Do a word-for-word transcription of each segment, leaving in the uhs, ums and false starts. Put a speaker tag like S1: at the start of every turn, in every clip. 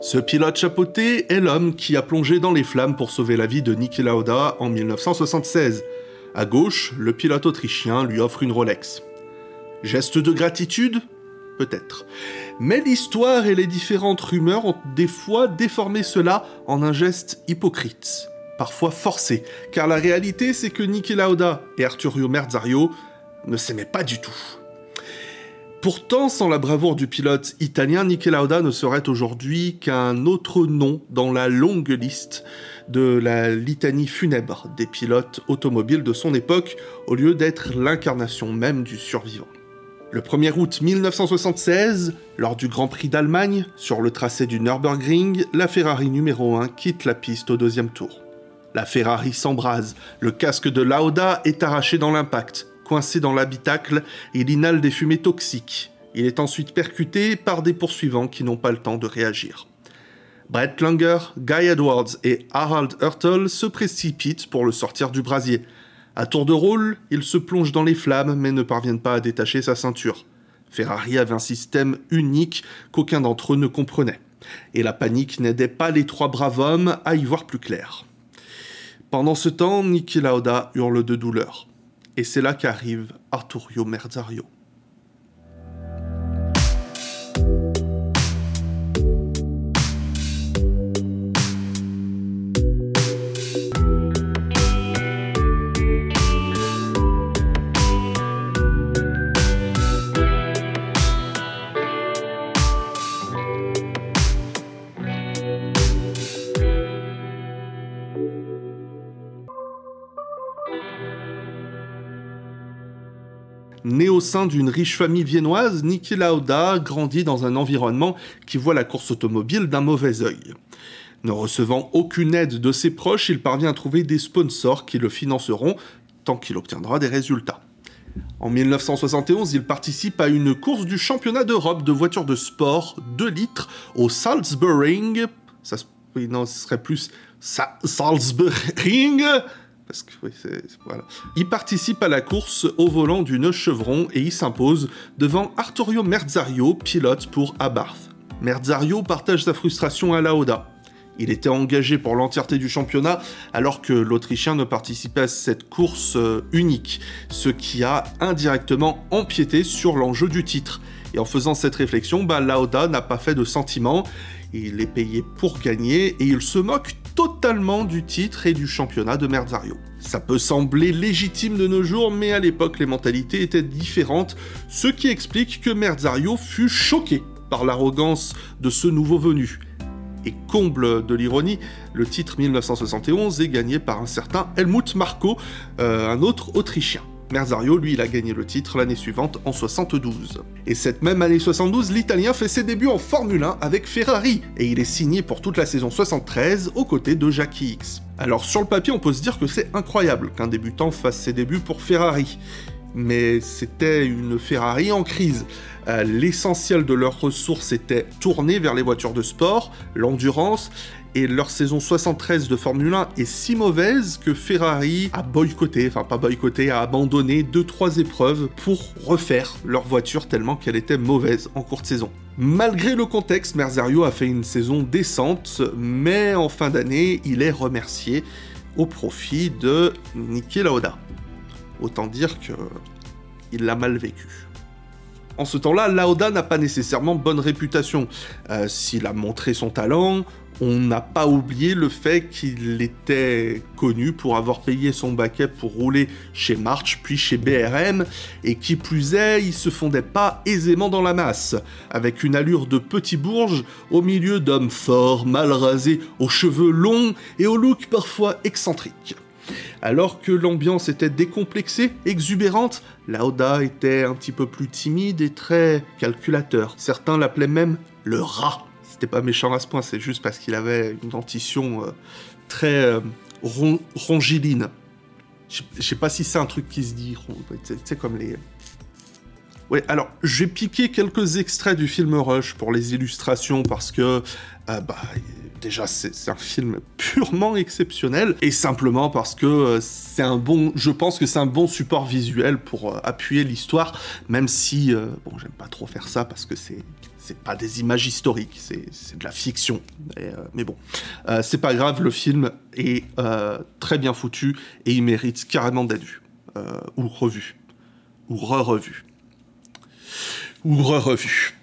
S1: Ce pilote chapeauté est l'homme qui a plongé dans les flammes pour sauver la vie de Niki Lauda en mille neuf cent soixante-seize. À gauche, le pilote autrichien lui offre une Rolex. Geste de gratitude ? Peut-être. Mais l'histoire et les différentes rumeurs ont des fois déformé cela en un geste hypocrite, parfois forcé, car la réalité c'est que Niki Lauda et Arturio Merzario ne s'aimaient pas du tout. Pourtant, sans la bravoure du pilote italien, Niki Lauda ne serait aujourd'hui qu'un autre nom dans la longue liste de la litanie funèbre des pilotes automobiles de son époque, au lieu d'être l'incarnation même du survivant. Le premier août mille neuf cent soixante-seize, lors du Grand Prix d'Allemagne, sur le tracé du Nürburgring, la Ferrari numéro un quitte la piste au deuxième tour. La Ferrari s'embrase, le casque de Lauda est arraché dans l'impact. Coincé dans l'habitacle, il inhale des fumées toxiques. Il est ensuite percuté par des poursuivants qui n'ont pas le temps de réagir. Brett Langer, Guy Edwards et Harald Hurtle se précipitent pour le sortir du brasier. À tour de rôle, ils se plongent dans les flammes mais ne parviennent pas à détacher sa ceinture. Ferrari avait un système unique qu'aucun d'entre eux ne comprenait. Et la panique n'aidait pas les trois braves hommes à y voir plus clair. Pendant ce temps, Niki Lauda hurle de douleur. Et c'est là qu'arrive Arturio Merzario. Né au sein d'une riche famille viennoise, Niki Lauda grandit dans un environnement qui voit la course automobile d'un mauvais œil. Ne recevant aucune aide de ses proches, il parvient à trouver des sponsors qui le financeront tant qu'il obtiendra des résultats. En mille neuf cent soixante et onze, il participe à une course du championnat d'Europe de voitures de sport deux litres au Salzburgring. Ça, oui, non, ce serait plus Sa- Salzburgring. Parce que, oui, c'est, voilà. Il participe à la course au volant d'une Chevron et il s'impose devant Arturio Merzario, pilote pour Abarth. Merzario partage sa frustration à Lauda. Il était engagé pour l'entièreté du championnat alors que l'Autrichien ne participait à cette course euh, unique, ce qui a indirectement empiété sur l'enjeu du titre. Et en faisant cette réflexion, bah, Lauda n'a pas fait de sentiment, il est payé pour gagner et il se moque totalement du titre et du championnat de Merzario. Ça peut sembler légitime de nos jours, mais à l'époque les mentalités étaient différentes, ce qui explique que Merzario fut choqué par l'arrogance de ce nouveau venu. Et comble de l'ironie, le titre mille neuf cent soixante et onze est gagné par un certain Helmut Marko, euh, un autre Autrichien. Merzario, lui, il a gagné le titre l'année suivante, en soixante-douze. Et cette même année soixante-douze, l'Italien fait ses débuts en Formule un avec Ferrari, et il est signé pour toute la saison soixante-treize aux côtés de Jackie Ickx. Alors sur le papier, on peut se dire que c'est incroyable qu'un débutant fasse ses débuts pour Ferrari. Mais c'était une Ferrari en crise. Euh, l'essentiel de leurs ressources était tourné vers les voitures de sport, l'endurance, et leur saison soixante-treize de Formule un est si mauvaise que Ferrari a boycotté, enfin pas boycotté, a abandonné deux trois épreuves pour refaire leur voiture tellement qu'elle était mauvaise en courte saison. Malgré le contexte, Merzario a fait une saison décente, mais en fin d'année, il est remercié au profit de Niki Lauda. Autant dire que il l'a mal vécu. En ce temps-là, Lauda n'a pas nécessairement bonne réputation. Euh, s'il a montré son talent, on n'a pas oublié le fait qu'il était connu pour avoir payé son baquet pour rouler chez March puis chez B R M, et qui plus est, il se fondait pas aisément dans la masse, avec une allure de petit bourge au milieu d'hommes forts, mal rasés, aux cheveux longs et au look parfois excentrique. Alors que l'ambiance était décomplexée, exubérante, Lauda était un petit peu plus timide et très calculateur. Certains l'appelaient même le rat. C'était pas méchant à ce point, c'est juste parce qu'il avait une dentition euh, très euh, ron- rongiline. Je sais pas si c'est un truc qui se dit, tu sais, comme les... Ouais, alors, j'ai piqué quelques extraits du film Rush pour les illustrations, parce que, euh, bah, déjà, c'est, c'est un film purement exceptionnel, et simplement parce que euh, c'est un bon... Je pense que c'est un bon support visuel pour euh, appuyer l'histoire, même si, euh, bon, j'aime pas trop faire ça, parce que c'est... c'est pas des images historiques, c'est, c'est de la fiction. Et, euh, mais bon, euh, c'est pas grave, le film est euh, très bien foutu et il mérite carrément d'être vu. Euh, ou revu. Ou re-revu. Ou re-revu.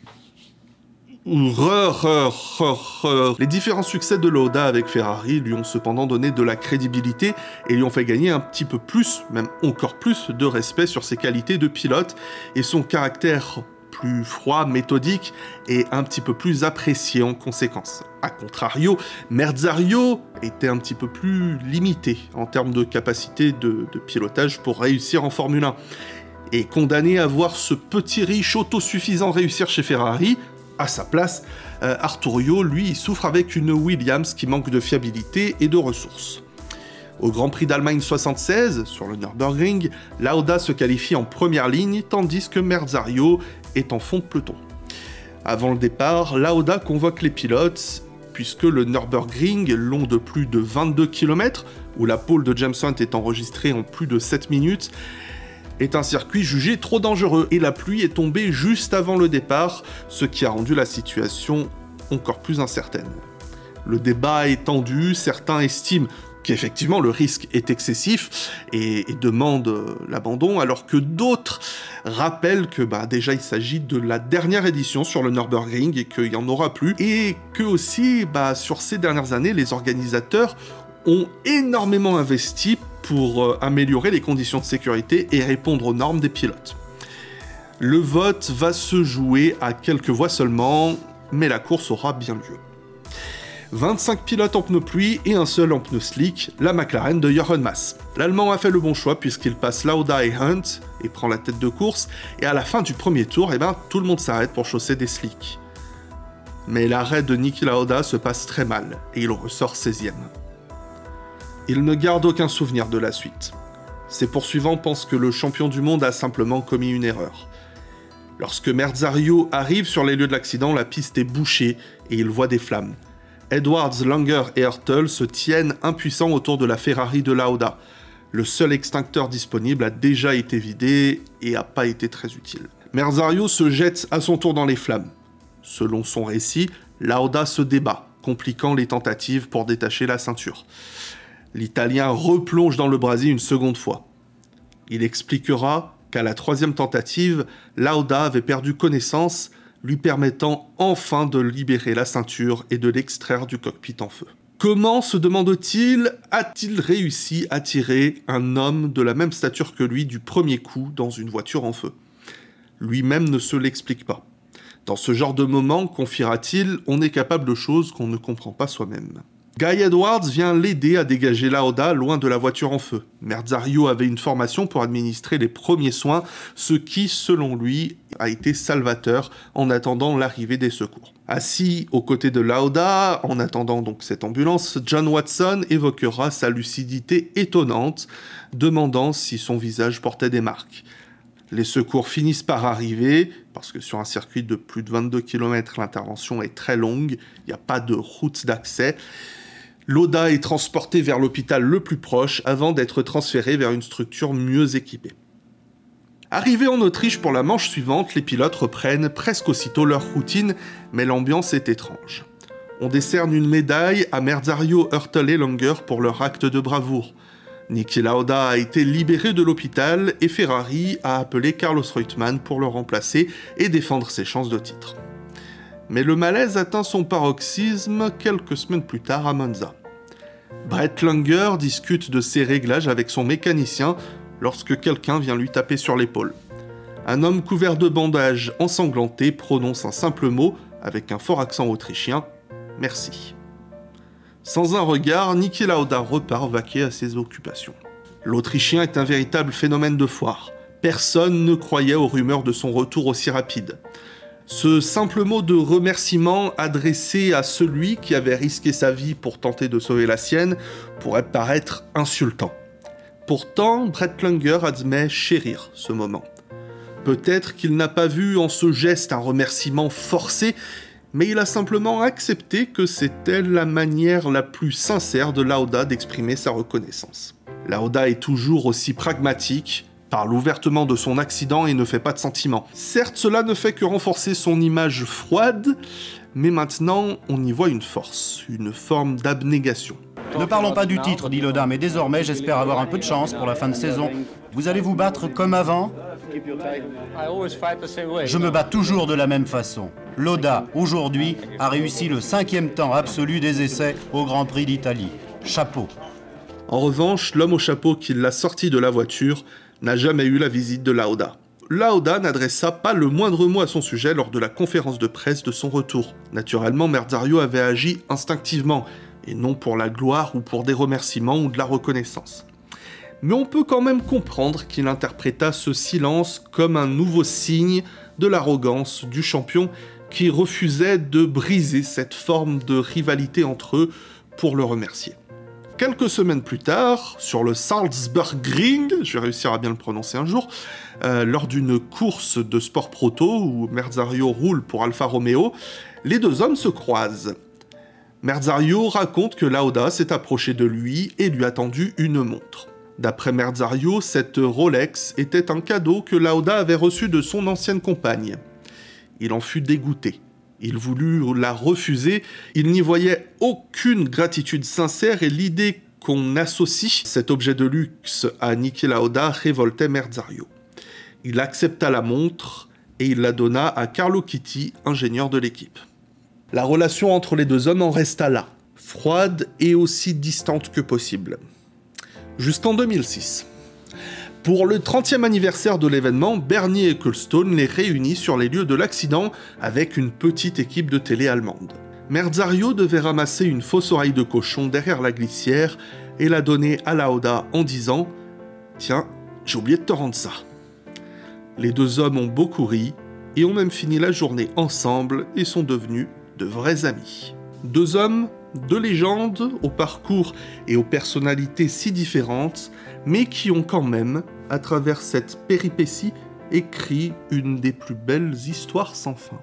S1: Ou re-re-re-re. Les différents succès de Lauda avec Ferrari lui ont cependant donné de la crédibilité et lui ont fait gagner un petit peu plus, même encore plus, de respect sur ses qualités de pilote et son caractère plus froid, méthodique et un petit peu plus apprécié en conséquence. A contrario, Merzario était un petit peu plus limité en termes de capacité de, de pilotage pour réussir en Formule un. Et condamné à voir ce petit riche autosuffisant réussir chez Ferrari, à sa place, euh, Arturio, lui, il souffre avec une Williams qui manque de fiabilité et de ressources. Au Grand Prix d'Allemagne soixante-seize, sur le Nürburgring, Lauda se qualifie en première ligne, tandis que Merzario est en fond de peloton. Avant le départ, Lauda convoque les pilotes, puisque le Nürburgring, long de plus de vingt-deux kilomètres, où la pole de James Hunt est enregistrée en plus de sept minutes, est un circuit jugé trop dangereux, et la pluie est tombée juste avant le départ, ce qui a rendu la situation encore plus incertaine. Le débat est tendu, certains estiment qu'effectivement le risque est excessif et, et demandent l'abandon, alors que d'autres rappellent que bah, déjà il s'agit de la dernière édition sur le Nürburgring et qu'il n'y en aura plus, et que aussi bah, sur ces dernières années les organisateurs ont énormément investi pour euh, améliorer les conditions de sécurité et répondre aux normes des pilotes. Le vote va se jouer à quelques voix seulement, mais la course aura bien lieu. vingt-cinq pilotes en pneus pluie et un seul en pneus slick, la McLaren de Jochen Mass. L'Allemand a fait le bon choix puisqu'il passe Lauda et Hunt et prend la tête de course, et à la fin du premier tour, eh ben, tout le monde s'arrête pour chausser des slicks. Mais l'arrêt de Niki Lauda se passe très mal, et il ressort seizième. Il ne garde aucun souvenir de la suite. Ses poursuivants pensent que le champion du monde a simplement commis une erreur. Lorsque Merzario arrive sur les lieux de l'accident, la piste est bouchée et il voit des flammes. Edwards, Langer et Hurtle se tiennent impuissants autour de la Ferrari de Lauda. Le seul extincteur disponible a déjà été vidé et n'a pas été très utile. Merzario se jette à son tour dans les flammes. Selon son récit, Lauda se débat, compliquant les tentatives pour détacher la ceinture. L'Italien replonge dans le brasier une seconde fois. Il expliquera qu'à la troisième tentative, Lauda avait perdu connaissance, lui permettant enfin de libérer la ceinture et de l'extraire du cockpit en feu. Comment, se demande-t-il, a-t-il réussi à tirer un homme de la même stature que lui du premier coup dans une voiture en feu ? Lui-même ne se l'explique pas. Dans ce genre de moment, confiera-t-il, on est capable de choses qu'on ne comprend pas soi-même. Guy Edwards vient l'aider à dégager Lauda loin de la voiture en feu. Merzario avait une formation pour administrer les premiers soins, ce qui, selon lui, a été salvateur en attendant l'arrivée des secours. Assis aux côtés de Lauda, en attendant donc cette ambulance, John Watson évoquera sa lucidité étonnante, demandant si son visage portait des marques. Les secours finissent par arriver, parce que sur un circuit de plus de vingt-deux kilomètres, l'intervention est très longue, il n'y a pas de route d'accès. Lauda est transporté vers l'hôpital le plus proche avant d'être transféré vers une structure mieux équipée. Arrivés en Autriche pour la manche suivante, les pilotes reprennent presque aussitôt leur routine, mais l'ambiance est étrange. On décerne une médaille à Merzario, Hurtle et Langer pour leur acte de bravoure. Niki Lauda a été libéré de l'hôpital et Ferrari a appelé Carlos Reutemann pour le remplacer et défendre ses chances de titre. Mais le malaise atteint son paroxysme quelques semaines plus tard à Monza. Brett Langer discute de ses réglages avec son mécanicien lorsque quelqu'un vient lui taper sur l'épaule. Un homme couvert de bandages ensanglanté prononce un simple mot avec un fort accent autrichien « Merci ». Sans un regard, Niki Lauda repart vaquer à ses occupations. L'Autrichien est un véritable phénomène de foire. Personne ne croyait aux rumeurs de son retour aussi rapide. Ce simple mot de remerciement adressé à celui qui avait risqué sa vie pour tenter de sauver la sienne pourrait paraître insultant. Pourtant, Brett Langer admet chérir ce moment. Peut-être qu'il n'a pas vu en ce geste un remerciement forcé, mais il a simplement accepté que c'était la manière la plus sincère de Lauda d'exprimer sa reconnaissance. Lauda est toujours aussi pragmatique, parle ouvertement de son accident et ne fait pas de sentiments. Certes, cela ne fait que renforcer son image froide, mais maintenant, on y voit une force, une forme d'abnégation.
S2: Ne parlons pas du titre, dit Lauda, mais désormais, j'espère avoir un peu de chance pour la fin de saison. Vous allez vous battre comme avant ? Je me bats toujours de la même façon. Lauda, aujourd'hui, a réussi le cinquième temps absolu des essais au Grand Prix d'Italie. Chapeau.
S1: En revanche, l'homme au chapeau qui l'a sorti de la voiture n'a jamais eu la visite de Lauda. Lauda n'adressa pas le moindre mot à son sujet lors de la conférence de presse de son retour. Naturellement, Merzario avait agi instinctivement, et non pour la gloire ou pour des remerciements ou de la reconnaissance. Mais on peut quand même comprendre qu'il interpréta ce silence comme un nouveau signe de l'arrogance du champion qui refusait de briser cette forme de rivalité entre eux pour le remercier. Quelques semaines plus tard, sur le Salzburgring, je vais réussir à bien le prononcer un jour, euh, lors d'une course de sport proto où Merzario roule pour Alfa Romeo, les deux hommes se croisent. Merzario raconte que Lauda s'est approché de lui et lui a tendu une montre. D'après Merzario, cette Rolex était un cadeau que Lauda avait reçu de son ancienne compagne. Il en fut dégoûté. Il voulut la refuser, il n'y voyait aucune gratitude sincère et l'idée qu'on associe cet objet de luxe à Niki Lauda révoltait Merzario. Il accepta la montre et il la donna à Carlo Chitti, ingénieur de l'équipe. La relation entre les deux hommes en resta là, froide et aussi distante que possible. Jusqu'en deux mille six. Pour le trentième anniversaire de l'événement, Bernie Ecclestone les réunit sur les lieux de l'accident avec une petite équipe de télé allemande. Merzario devait ramasser une fausse oreille de cochon derrière la glissière et la donner à Lauda en disant « Tiens, j'ai oublié de te rendre ça ». Les deux hommes ont beaucoup ri et ont même fini la journée ensemble et sont devenus de vrais amis. Deux hommes, deux légendes, au parcours et aux personnalités si différentes, mais qui ont quand même, à travers cette péripétie, écrit une des plus belles histoires sans fin.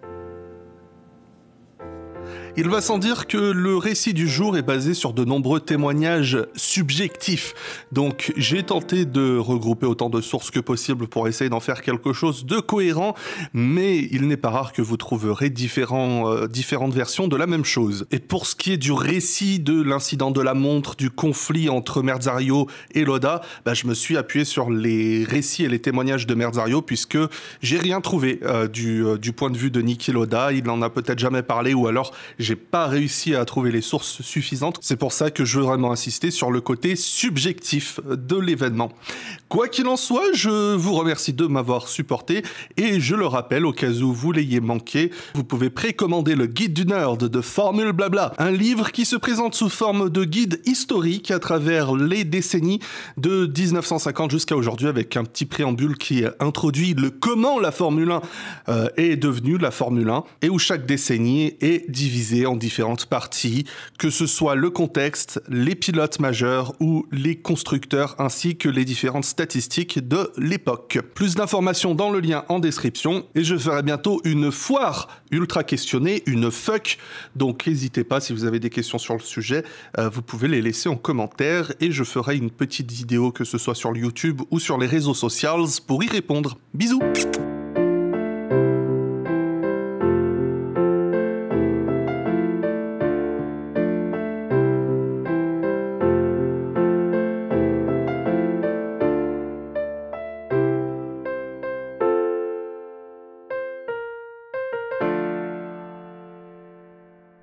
S1: Il va sans dire que le récit du jour est basé sur de nombreux témoignages subjectifs. Donc j'ai tenté de regrouper autant de sources que possible pour essayer d'en faire quelque chose de cohérent, mais il n'est pas rare que vous trouverez différents, euh, différentes versions de la même chose. Et pour ce qui est du récit de l'incident de la montre, du conflit entre Merzario et Lauda, bah, je me suis appuyé sur les récits et les témoignages de Merzario puisque j'ai rien trouvé euh, du, euh, du point de vue de Niki Lauda. Il n'en a peut-être jamais parlé ou alors j'ai pas réussi à trouver les sources suffisantes. C'est pour ça que je veux vraiment insister sur le côté subjectif de l'événement. Quoi qu'il en soit, je vous remercie de m'avoir supporté et je le rappelle au cas où vous l'ayez manqué, vous pouvez précommander le guide du nerd de Formule Blabla, un livre qui se présente sous forme de guide historique à travers les décennies de dix-neuf cent cinquante jusqu'à aujourd'hui avec un petit préambule qui introduit le comment la Formule un euh, est devenue la Formule un et où chaque décennie est divisée en différentes parties, que ce soit le contexte, les pilotes majeurs ou les constructeurs ainsi que les différentes statistiques de l'époque. Plus d'informations dans le lien en description et je ferai bientôt une foire ultra questionnée, une F U C, donc n'hésitez pas si vous avez des questions sur le sujet, euh, vous pouvez les laisser en commentaire et je ferai une petite vidéo que ce soit sur YouTube ou sur les réseaux sociaux pour y répondre. Bisous!